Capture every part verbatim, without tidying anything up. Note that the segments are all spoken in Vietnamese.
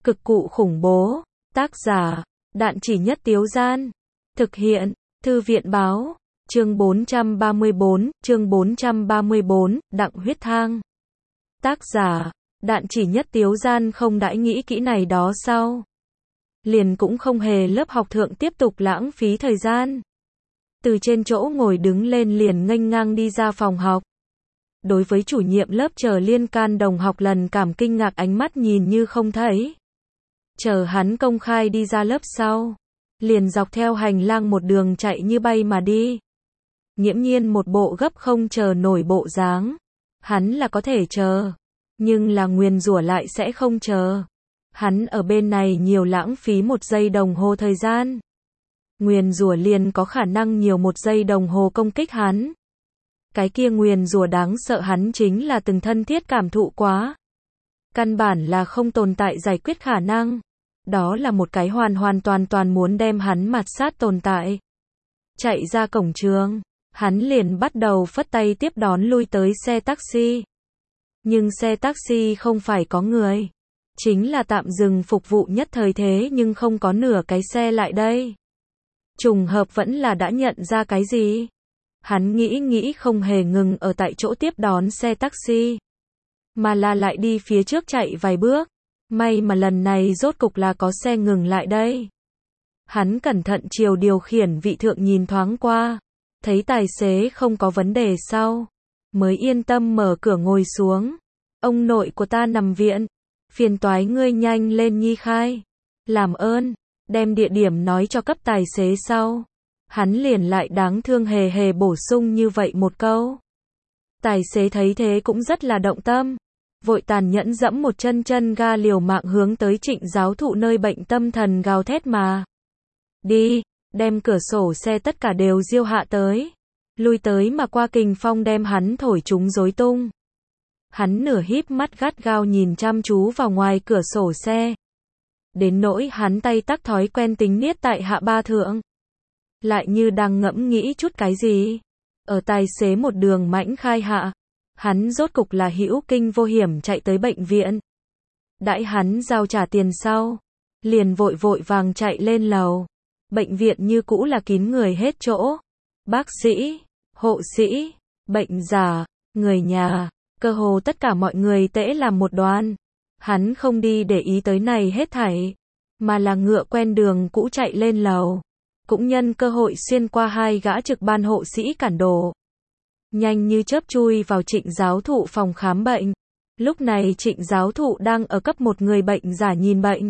Cực cụ khủng bố. Tác giả, Đạn Chỉ Nhất Tiếu Gian. Thực hiện, Thư viện Báo. Chương bốn trăm ba mươi bốn, chương bốn trăm ba mươi bốn, Đặng Huyết Thang. Tác giả, Đạn Chỉ Nhất Tiếu Gian không đãi nghĩ kỹ này đó sao? Liền cũng không hề lớp học thượng tiếp tục lãng phí thời gian. Từ trên chỗ ngồi đứng lên liền nghênh ngang đi ra phòng học. Đối với chủ nhiệm lớp chờ liên can đồng học lần cảm kinh ngạc ánh mắt nhìn như không thấy. Chờ hắn công khai đi ra lớp sau. Liền dọc theo hành lang một đường chạy như bay mà đi. Nghiễm nhiên một bộ gấp không chờ nổi bộ dáng. Hắn là có thể chờ. Nhưng là nguyền rủa lại sẽ không chờ. Hắn ở bên này nhiều lãng phí một giây đồng hồ thời gian. Nguyền rủa liền có khả năng nhiều một giây đồng hồ công kích hắn. Cái kia nguyền rủa đáng sợ hắn chính là từng thân thiết cảm thụ quá. Căn bản là không tồn tại giải quyết khả năng. Đó là một cái hoàn hoàn toàn toàn muốn đem hắn mạt sát tồn tại. Chạy ra cổng trường, hắn liền bắt đầu phất tay tiếp đón lui tới xe taxi. Nhưng xe taxi không phải có người. Chính là tạm dừng phục vụ nhất thời thế nhưng không có nửa cái xe lại đây. Trùng hợp vẫn là đã nhận ra cái gì? Hắn nghĩ nghĩ không hề ngừng ở tại chỗ tiếp đón xe taxi. Mà là lại đi phía trước chạy vài bước. May mà lần này rốt cục là có xe ngừng lại đây. Hắn cẩn thận chiều điều khiển vị thượng nhìn thoáng qua. Thấy tài xế không có vấn đề sau. Mới yên tâm mở cửa ngồi xuống. Ông nội của ta nằm viện. Phiền toái ngươi nhanh lên nhi khai. Làm ơn. Đem địa điểm nói cho cấp tài xế sau. Hắn liền lại đáng thương hề hề bổ sung như vậy một câu. Tài xế thấy thế cũng rất là động tâm. Vội tàn nhẫn dẫm một chân chân ga liều mạng hướng tới Trịnh giáo thụ nơi bệnh tâm thần gào thét mà. Đi, đem cửa sổ xe tất cả đều diêu hạ tới. Lui tới mà qua kình phong đem hắn thổi chúng rối tung. Hắn nửa híp mắt gắt gao nhìn chăm chú vào ngoài cửa sổ xe. Đến nỗi hắn tay tắc thói quen tính niết tại hạ ba thượng. Lại như đang ngẫm nghĩ chút cái gì. Ở tài xế một đường mãnh khai hạ. Hắn rốt cục là hữu kinh vô hiểm chạy tới bệnh viện. Đãi hắn giao trả tiền sau. Liền vội vội vàng chạy lên lầu. Bệnh viện như cũ là kín người hết chỗ. Bác sĩ, hộ sĩ, bệnh giả, người nhà. Cơ hồ tất cả mọi người tễ làm một đoàn. Hắn không đi để ý tới này hết thảy. Mà là ngựa quen đường cũ chạy lên lầu. Cũng nhân cơ hội xuyên qua hai gã trực ban hộ sĩ cản đổ. Nhanh như chớp chui vào Trịnh giáo thụ phòng khám bệnh. Lúc này Trịnh giáo thụ đang ở cấp một người bệnh giả nhìn bệnh.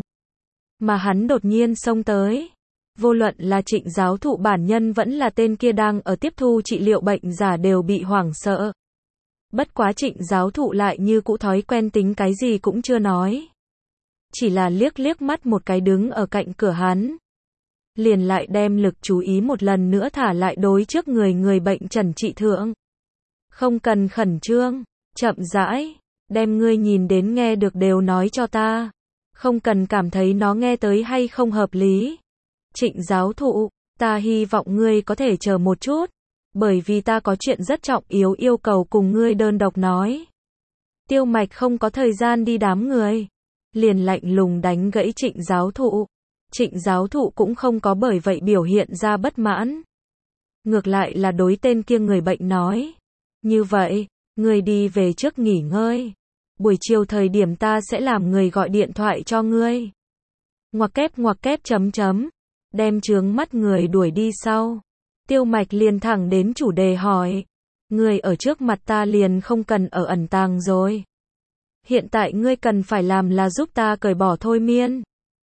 Mà hắn đột nhiên xông tới. Vô luận là Trịnh giáo thụ bản nhân vẫn là tên kia đang ở tiếp thu trị liệu bệnh giả đều bị hoảng sợ. Bất quá Trịnh giáo thụ lại như cũ thói quen tính cái gì cũng chưa nói. Chỉ là liếc liếc mắt một cái đứng ở cạnh cửa hắn. Liền lại đem lực chú ý một lần nữa thả lại đối trước người người bệnh trần trị thượng. Không cần khẩn trương, chậm rãi, đem ngươi nhìn đến nghe được đều nói cho ta. Không cần cảm thấy nó nghe tới hay không hợp lý. Trịnh giáo thụ, ta hy vọng ngươi có thể chờ một chút. Bởi vì ta có chuyện rất trọng yếu yêu cầu cùng ngươi đơn độc nói. Tiêu Mạch không có thời gian đi đám người. Liền lạnh lùng đánh gãy Trịnh giáo thụ. Trịnh giáo thụ cũng không có bởi vậy biểu hiện ra bất mãn. Ngược lại là đối tên kia người bệnh nói. Như vậy, ngươi đi về trước nghỉ ngơi. Buổi chiều thời điểm ta sẽ làm người gọi điện thoại cho ngươi. Ngoặc kép ngoặc kép chấm chấm. Đem chướng mắt người đuổi đi sau. Tiêu Mạch liền thẳng đến chủ đề hỏi. Ngươi ở trước mặt ta liền không cần ở ẩn tàng rồi. Hiện tại ngươi cần phải làm là giúp ta cởi bỏ thôi miên.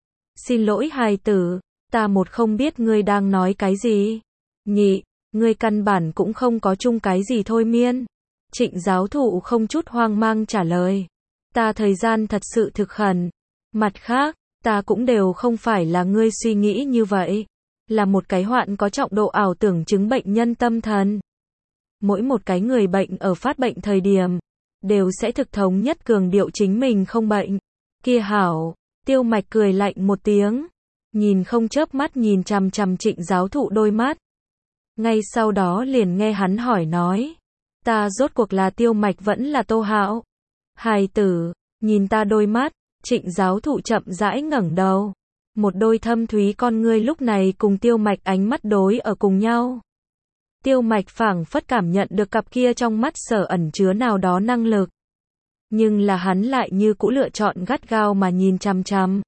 Xin lỗi hài tử, ta một không biết ngươi đang nói cái gì. Nhị, ngươi căn bản cũng không có chung cái gì thôi miên. Trịnh giáo thụ không chút hoang mang trả lời. Ta thời gian thật sự thực khẩn. Mặt khác, ta cũng đều không phải là ngươi suy nghĩ như vậy. Là một cái hoạn có trọng độ ảo tưởng chứng bệnh nhân tâm thần. Mỗi một cái người bệnh ở phát bệnh thời điểm, đều sẽ thực thống nhất cường điệu chính mình không bệnh. Kia hảo, Tiêu Mạch cười lạnh một tiếng. Nhìn không chớp mắt nhìn chằm chằm Trịnh giáo thụ đôi mắt. Ngay sau đó liền nghe hắn hỏi nói. Ta rốt cuộc là Tiêu Mạch vẫn là Tô Hạo? Hài tử, nhìn ta đôi mắt, Trịnh giáo thụ chậm rãi ngẩng đầu. Một đôi thâm thúy con ngươi lúc này cùng Tiêu Mạch ánh mắt đối ở cùng nhau. Tiêu Mạch phảng phất cảm nhận được cặp kia trong mắt sở ẩn chứa nào đó năng lực. Nhưng là hắn lại như cũ lựa chọn gắt gao mà nhìn chằm chằm.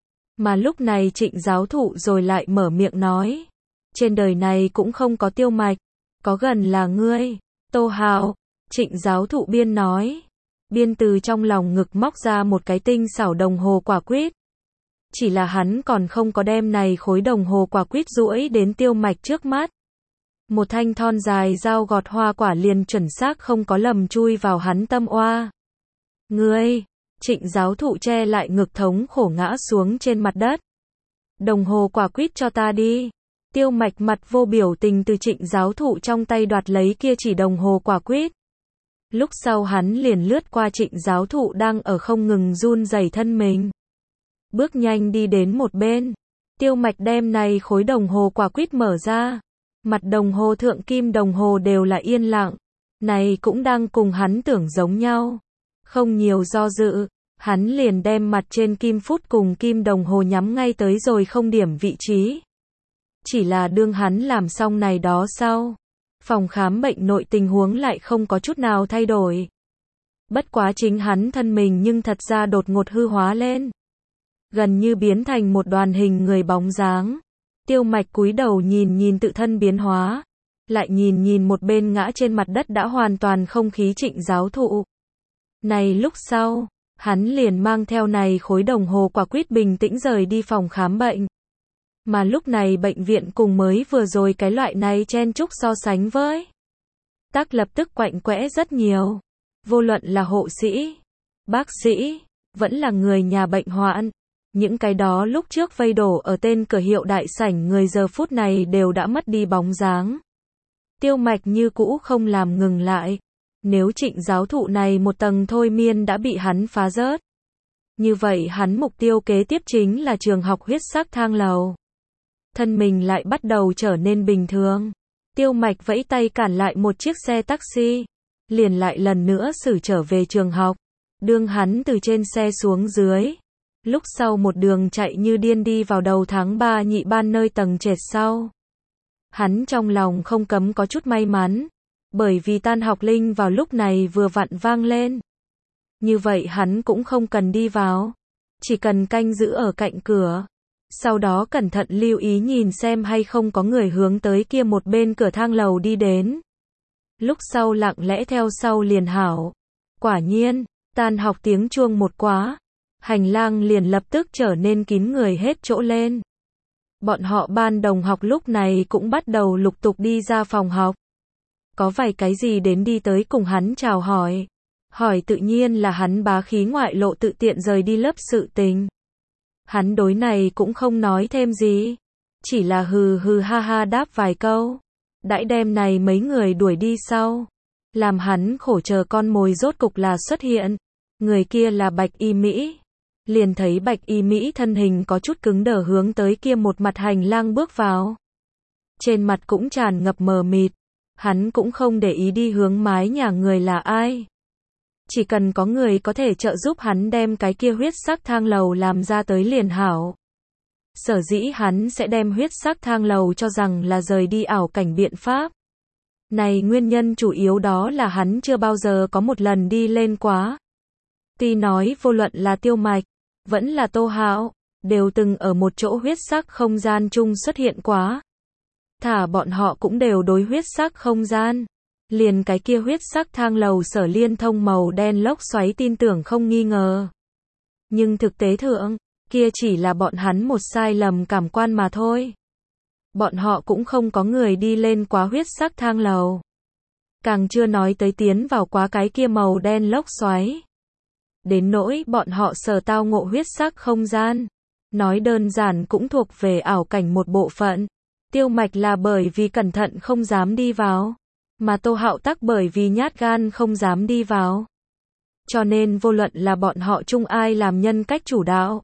Mà lúc này Trịnh giáo thụ rồi lại mở miệng nói. Trên đời này cũng không có Tiêu Mạch, có gần là ngươi, Tô Hạo. Trịnh giáo thụ biên nói. Biên từ trong lòng ngực móc ra một cái tinh xảo đồng hồ quả quýt. Chỉ là hắn còn không có đem này khối đồng hồ quả quýt duỗi đến Tiêu Mạch trước mắt. Một thanh thon dài dao gọt hoa quả liền chuẩn xác không có lầm chui vào hắn tâm oa. Ngươi, Trịnh giáo thụ che lại ngực thống khổ ngã xuống trên mặt đất. Đồng hồ quả quýt cho ta đi. Tiêu Mạch mặt vô biểu tình từ Trịnh giáo thụ trong tay đoạt lấy kia chỉ đồng hồ quả quýt. Lúc sau hắn liền lướt qua Trịnh giáo thụ đang ở không ngừng run rẩy thân mình. Bước nhanh đi đến một bên. Tiêu Mạch đem này khối đồng hồ quả quýt mở ra. Mặt đồng hồ thượng kim đồng hồ đều là yên lặng. Này cũng đang cùng hắn tưởng giống nhau. Không nhiều do dự, hắn liền đem mặt trên kim phút cùng kim đồng hồ nhắm ngay tới rồi không điểm vị trí. Chỉ là đương hắn làm xong này đó sau, phòng khám bệnh nội tình huống lại không có chút nào thay đổi. Bất quá chính hắn thân mình nhưng thật ra đột ngột hư hóa lên. Gần như biến thành một đoàn hình người bóng dáng. Tiêu Mạch cúi đầu nhìn nhìn tự thân biến hóa. Lại nhìn nhìn một bên ngã trên mặt đất đã hoàn toàn không khí Trịnh giáo thụ. Này lúc sau, hắn liền mang theo này khối đồng hồ quả quýt bình tĩnh rời đi phòng khám bệnh. Mà lúc này bệnh viện cùng mới vừa rồi cái loại này chen chúc so sánh với. Tác lập tức quạnh quẽ rất nhiều. Vô luận là hộ sĩ, bác sĩ, vẫn là người nhà bệnh hoạn. Những cái đó lúc trước vây đổ ở tên cửa hiệu đại sảnh người giờ phút này đều đã mất đi bóng dáng. Tiêu Mạch như cũ không làm ngừng lại. Nếu Trịnh giáo thụ này một tầng thôi miên đã bị hắn phá rớt. Như vậy hắn mục tiêu kế tiếp chính là trường học huyết sắc thang lầu. Thân mình lại bắt đầu trở nên bình thường. Tiêu Mạch vẫy tay cản lại một chiếc xe taxi. Liền lại lần nữa xử trở về trường học. Đương hắn từ trên xe xuống dưới. Lúc sau một đường chạy như điên đi vào đầu tháng ba nhị ban nơi tầng trệt sau. Hắn trong lòng không cấm có chút may mắn. Bởi vì tan học linh vào lúc này vừa vặn vang lên. Như vậy hắn cũng không cần đi vào. Chỉ cần canh giữ ở cạnh cửa. Sau đó cẩn thận lưu ý nhìn xem hay không có người hướng tới kia một bên cửa thang lầu đi đến. Lúc sau lặng lẽ theo sau liền hảo. Quả nhiên, tan học tiếng chuông một quá. Hành lang liền lập tức trở nên kín người hết chỗ lên. Bọn họ ban đồng học lúc này cũng bắt đầu lục tục đi ra phòng học. Có vài cái gì đến đi tới cùng hắn chào hỏi. Hỏi tự nhiên là hắn bá khí ngoại lộ tự tiện rời đi lớp sự tình. Hắn đối này cũng không nói thêm gì. Chỉ là hừ hừ ha ha đáp vài câu. Đãi đem này mấy người đuổi đi sau. Làm hắn khổ chờ con mồi rốt cục là xuất hiện. Người kia là Bạch Y Mỹ. Liền thấy Bạch Y Mỹ thân hình có chút cứng đờ hướng tới kia một mặt hành lang bước vào. Trên mặt cũng tràn ngập mờ mịt. Hắn cũng không để ý đi hướng mái nhà người là ai. Chỉ cần có người có thể trợ giúp hắn đem cái kia huyết sắc thang lầu làm ra tới liền hảo. Sở dĩ hắn sẽ đem huyết sắc thang lầu cho rằng là rời đi ảo cảnh biện pháp. Này nguyên nhân chủ yếu đó là hắn chưa bao giờ có một lần đi lên quá. Tuy nói vô luận là Tiêu Mạch, vẫn là Tô Hạo, đều từng ở một chỗ huyết sắc không gian chung xuất hiện quá. Thả bọn họ cũng đều đối huyết sắc không gian. Liền cái kia huyết sắc thang lầu sở liên thông màu đen lốc xoáy tin tưởng không nghi ngờ. Nhưng thực tế thượng, kia chỉ là bọn hắn một sai lầm cảm quan mà thôi. Bọn họ cũng không có người đi lên quá huyết sắc thang lầu. Càng chưa nói tới tiến vào quá cái kia màu đen lốc xoáy. Đến nỗi bọn họ sở tao ngộ huyết sắc không gian. Nói đơn giản cũng thuộc về ảo cảnh một bộ phận. Tiêu Mạch là bởi vì cẩn thận không dám đi vào. Mà Tô Hạo tắc bởi vì nhát gan không dám đi vào. Cho nên vô luận là bọn họ chung ai làm nhân cách chủ đạo.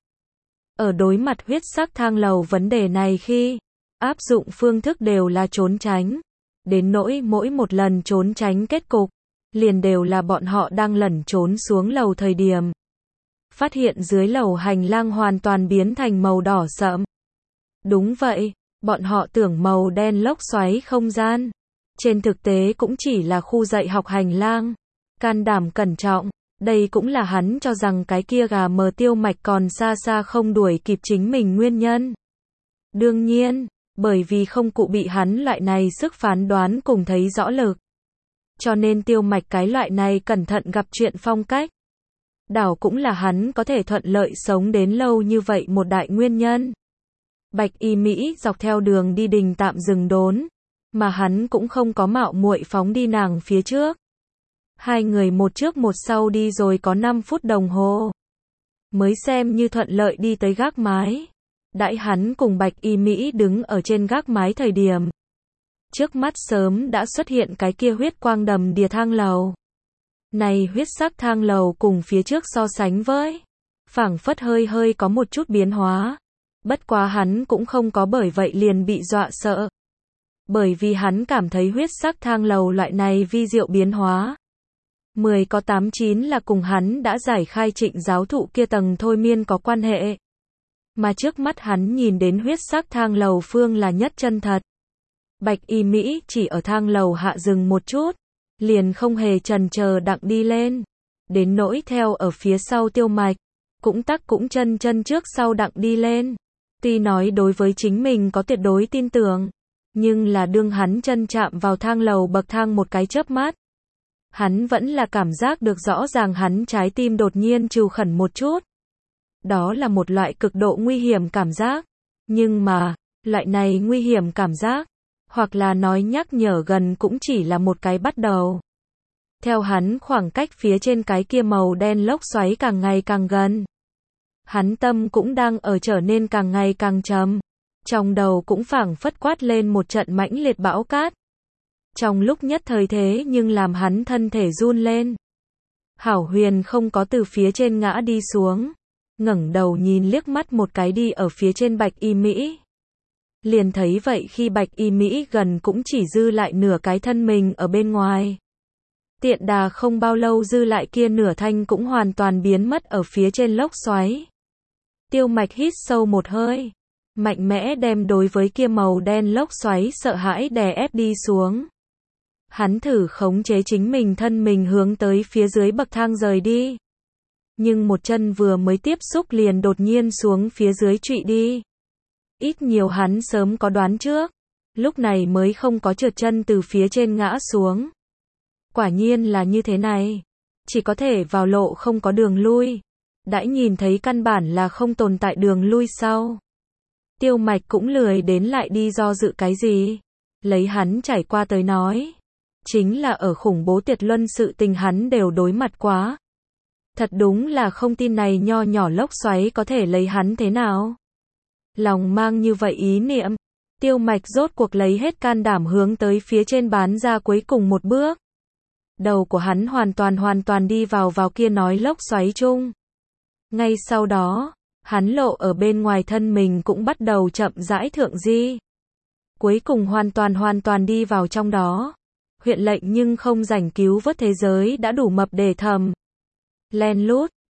Ở đối mặt huyết sắc thang lầu vấn đề này khi áp dụng phương thức đều là trốn tránh. Đến nỗi mỗi một lần trốn tránh kết cục, liền đều là bọn họ đang lẩn trốn xuống lầu thời điểm. phát hiện dưới lầu hành lang hoàn toàn biến thành màu đỏ sẫm. Đúng vậy, bọn họ tưởng màu đen lốc xoáy không gian. Trên thực tế cũng chỉ là khu dạy học hành lang. Can đảm cẩn trọng, đây cũng là hắn cho rằng cái kia gà mờ Tiêu Mạch còn xa xa không đuổi kịp chính mình nguyên nhân. Đương nhiên, bởi vì không cụ bị hắn loại này sức phán đoán cùng thấy rõ lực. Cho nên Tiêu Mạch cái loại này cẩn thận gặp chuyện phong cách. Đảo cũng là hắn có thể thuận lợi sống đến lâu như vậy một đại nguyên nhân. Bạch Y Mỹ dọc theo đường đi đình tạm dừng đốn, mà hắn cũng không có mạo muội phóng đi nàng phía trước. Hai người một trước một sau đi rồi có năm phút đồng hồ. Mới xem như thuận lợi đi tới gác mái. Đãi hắn cùng Bạch Y Mỹ đứng ở trên gác mái thời điểm. Trước mắt sớm đã xuất hiện cái kia huyết quang đầm đìa thang lầu. Này huyết sắc thang lầu cùng phía trước so sánh với, phảng phất hơi hơi có một chút biến hóa. Bất quá hắn cũng không có bởi vậy liền bị dọa sợ. Bởi vì hắn cảm thấy huyết sắc thang lầu loại này vi diệu biến hóa. Mười có tám chín là cùng hắn đã giải khai Trịnh giáo thụ kia tầng thôi miên có quan hệ. Mà trước mắt hắn nhìn đến huyết sắc thang lầu phương là nhất chân thật. Bạch Y Mỹ chỉ ở thang lầu hạ dừng một chút, liền không hề chần chờ đặng đi lên. Đến nỗi theo ở phía sau Tiêu Mạch, cũng tắc cũng chân chân trước sau đặng đi lên. Tuy nói đối với chính mình có tuyệt đối tin tưởng, nhưng là đương hắn chân chạm vào thang lầu bậc thang một cái chớp mắt. Hắn vẫn là cảm giác được rõ ràng hắn trái tim đột nhiên trù khẩn một chút. Đó là một loại cực độ nguy hiểm cảm giác. Nhưng mà, loại này nguy hiểm cảm giác, hoặc là nói nhắc nhở gần cũng chỉ là một cái bắt đầu. Theo hắn khoảng cách phía trên cái kia màu đen lốc xoáy càng ngày càng gần. Hắn tâm cũng đang ở trở nên càng ngày càng trầm. Trong đầu cũng phảng phất quát lên một trận mãnh liệt bão cát. Trong lúc nhất thời thế nhưng làm hắn thân thể run lên. Hảo Huyền không có từ phía trên ngã đi xuống. Ngẩng đầu nhìn liếc mắt một cái đi ở phía trên Bạch Y Mỹ. Liền thấy vậy khi Bạch Y Mỹ gần cũng chỉ dư lại nửa cái thân mình ở bên ngoài. Tiện đà không bao lâu dư lại kia nửa thanh cũng hoàn toàn biến mất ở phía trên lốc xoáy. Tiêu Mạch hít sâu một hơi. Mạnh mẽ đem đối với kia màu đen lốc xoáy sợ hãi đè ép đi xuống. Hắn thử khống chế chính mình thân mình hướng tới phía dưới bậc thang rời đi. Nhưng một chân vừa mới tiếp xúc liền đột nhiên xuống phía dưới trụy đi. Ít nhiều hắn sớm có đoán trước. Lúc này mới không có trượt chân từ phía trên ngã xuống. Quả nhiên là như thế này. Chỉ có thể vào lộ không có đường lui. Đãi nhìn thấy căn bản là không tồn tại đường lui sau. Tiêu Mạch cũng lười đến lại đi do dự cái gì. Lấy hắn trải qua tới nói. Chính là ở khủng bố tuyệt luân sự tình hắn đều đối mặt quá. Thật đúng là không tin này nho nhỏ lốc xoáy có thể lấy hắn thế nào. Lòng mang như vậy ý niệm. Tiêu Mạch rốt cuộc lấy hết can đảm hướng tới phía trên bán ra cuối cùng một bước. Đầu của hắn hoàn toàn hoàn toàn đi vào vào kia nói lốc xoáy chung. Ngay sau đó, hắn lộ ở bên ngoài thân mình cũng bắt đầu chậm rãi thượng di. Cuối cùng hoàn toàn hoàn toàn đi vào trong đó. Huyện lệnh nhưng không rảnh cứu vớt thế giới đã đủ mập để thầm. Len lút,